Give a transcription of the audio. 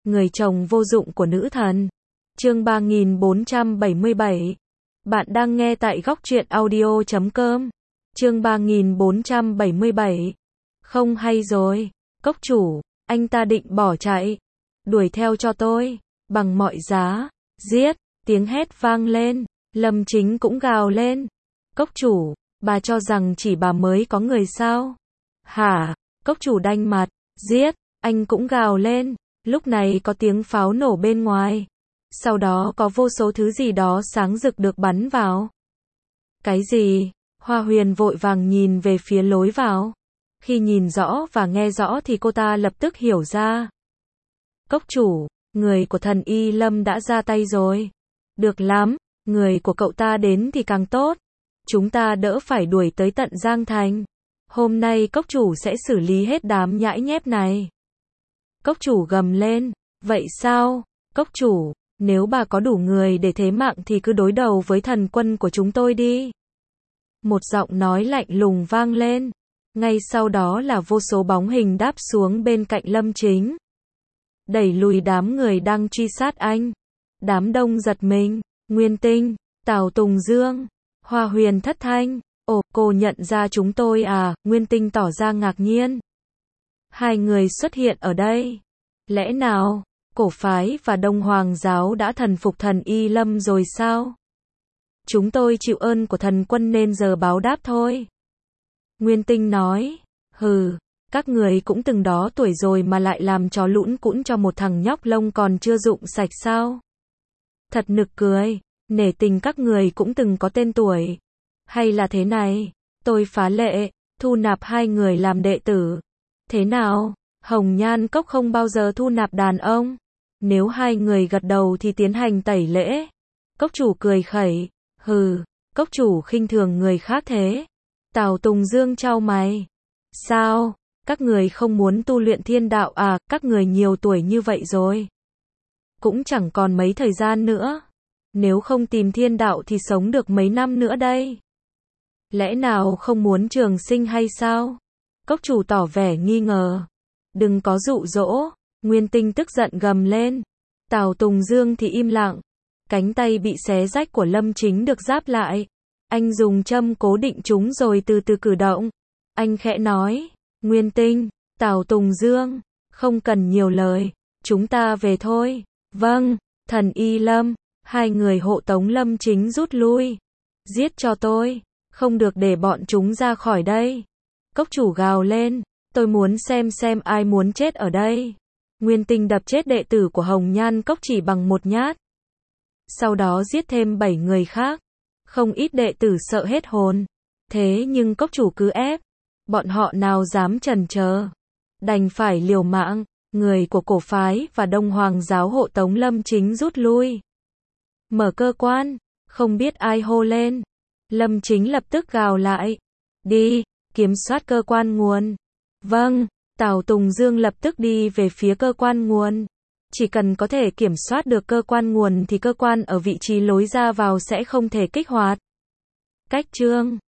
người chồng vô dụng của nữ thần. Chương 3477. Bạn đang nghe tại góc truyện audio.com. Chương 3477. Không hay rồi, cốc chủ, anh ta định bỏ chạy. Đuổi theo cho tôi, bằng mọi giá, giết, tiếng hét vang lên, Lâm Chính cũng gào lên. Cốc chủ, bà cho rằng chỉ bà mới có người sao? Hả? Cốc chủ đanh mặt, giết, anh cũng gào lên. Lúc này có tiếng pháo nổ bên ngoài. Sau đó có vô số thứ gì đó sáng rực được bắn vào. Cái gì? Hoa Huyền vội vàng nhìn về phía lối vào. Khi nhìn rõ và nghe rõ thì cô ta lập tức hiểu ra. Cốc chủ, người của thần Y Lâm đã ra tay rồi. Được lắm, người của cậu ta đến thì càng tốt. Chúng ta đỡ phải đuổi tới tận Giang Thành. Hôm nay cốc chủ sẽ xử lý hết đám nhãi nhép này. Cốc chủ gầm lên. Vậy sao? Cốc chủ, nếu bà có đủ người để thế mạng thì cứ đối đầu với thần quân của chúng tôi đi. Một giọng nói lạnh lùng vang lên. Ngay sau đó là vô số bóng hình đáp xuống bên cạnh Lâm Chính. Đẩy lùi đám người đang truy sát anh. Đám đông giật mình. Nguyên Tinh, Tào Tùng Dương, Hoa Huyền thất thanh. Ồ, cô nhận ra chúng tôi à? Nguyên Tinh tỏ ra ngạc nhiên. Hai người xuất hiện ở đây. Lẽ nào, cổ phái và Đông Hoàng giáo đã thần phục thần Y Lâm rồi sao? Chúng tôi chịu ơn của thần quân nên giờ báo đáp thôi. Nguyên Tinh nói. Hừ, các người cũng từng đó tuổi rồi mà lại làm trò lũn cũn cho một thằng nhóc lông còn chưa rụng sạch sao? Thật nực cười, nể tình các người cũng từng có tên tuổi. Hay là thế này, tôi phá lệ, thu nạp hai người làm đệ tử. Thế nào, Hồng Nhan Cốc không bao giờ thu nạp đàn ông. Nếu hai người gật đầu thì tiến hành tẩy lễ. Cốc chủ cười khẩy. Hừ, cốc chủ khinh thường người khác thế. Tào Tùng Dương chau mày. Sao, các người không muốn tu luyện thiên đạo à? Các người nhiều tuổi như vậy rồi, cũng chẳng còn mấy thời gian nữa. Nếu không tìm thiên đạo thì sống được mấy năm nữa đây? Lẽ nào không muốn trường sinh hay sao? Cốc chủ tỏ vẻ nghi ngờ. Đừng có dụ dỗ. Nguyên Tinh tức giận gầm lên. Tào Tùng Dương thì im lặng. Cánh tay bị xé rách của Lâm Chính được giáp lại. Anh dùng châm cố định chúng rồi từ từ cử động. Anh khẽ nói. Nguyên Tinh, Tào Tùng Dương, không cần nhiều lời. Chúng ta về thôi. Vâng, thần Y Lâm. Hai người hộ tống Lâm Chính rút lui. Giết cho tôi. Không được để bọn chúng ra khỏi đây. Cốc chủ gào lên. Tôi muốn xem ai muốn chết ở đây. Nguyên Tinh đập chết đệ tử của Hồng Nhan Cốc chỉ bằng một nhát. Sau đó giết thêm 7 người khác. Không ít đệ tử sợ hết hồn. Thế nhưng cốc chủ cứ ép. Bọn họ nào dám chần chờ. Đành phải liều mạng. Người của cổ phái và Đông Hoàng giáo hộ tống Lâm Chính rút lui. Mở cơ quan. Không biết ai hô lên. Lâm Chính lập tức gào lại. Đi, kiểm soát cơ quan nguồn. Vâng, Tào Tùng Dương lập tức đi về phía cơ quan nguồn. Chỉ cần có thể kiểm soát được cơ quan nguồn thì cơ quan ở vị trí lối ra vào sẽ không thể kích hoạt. Cách chương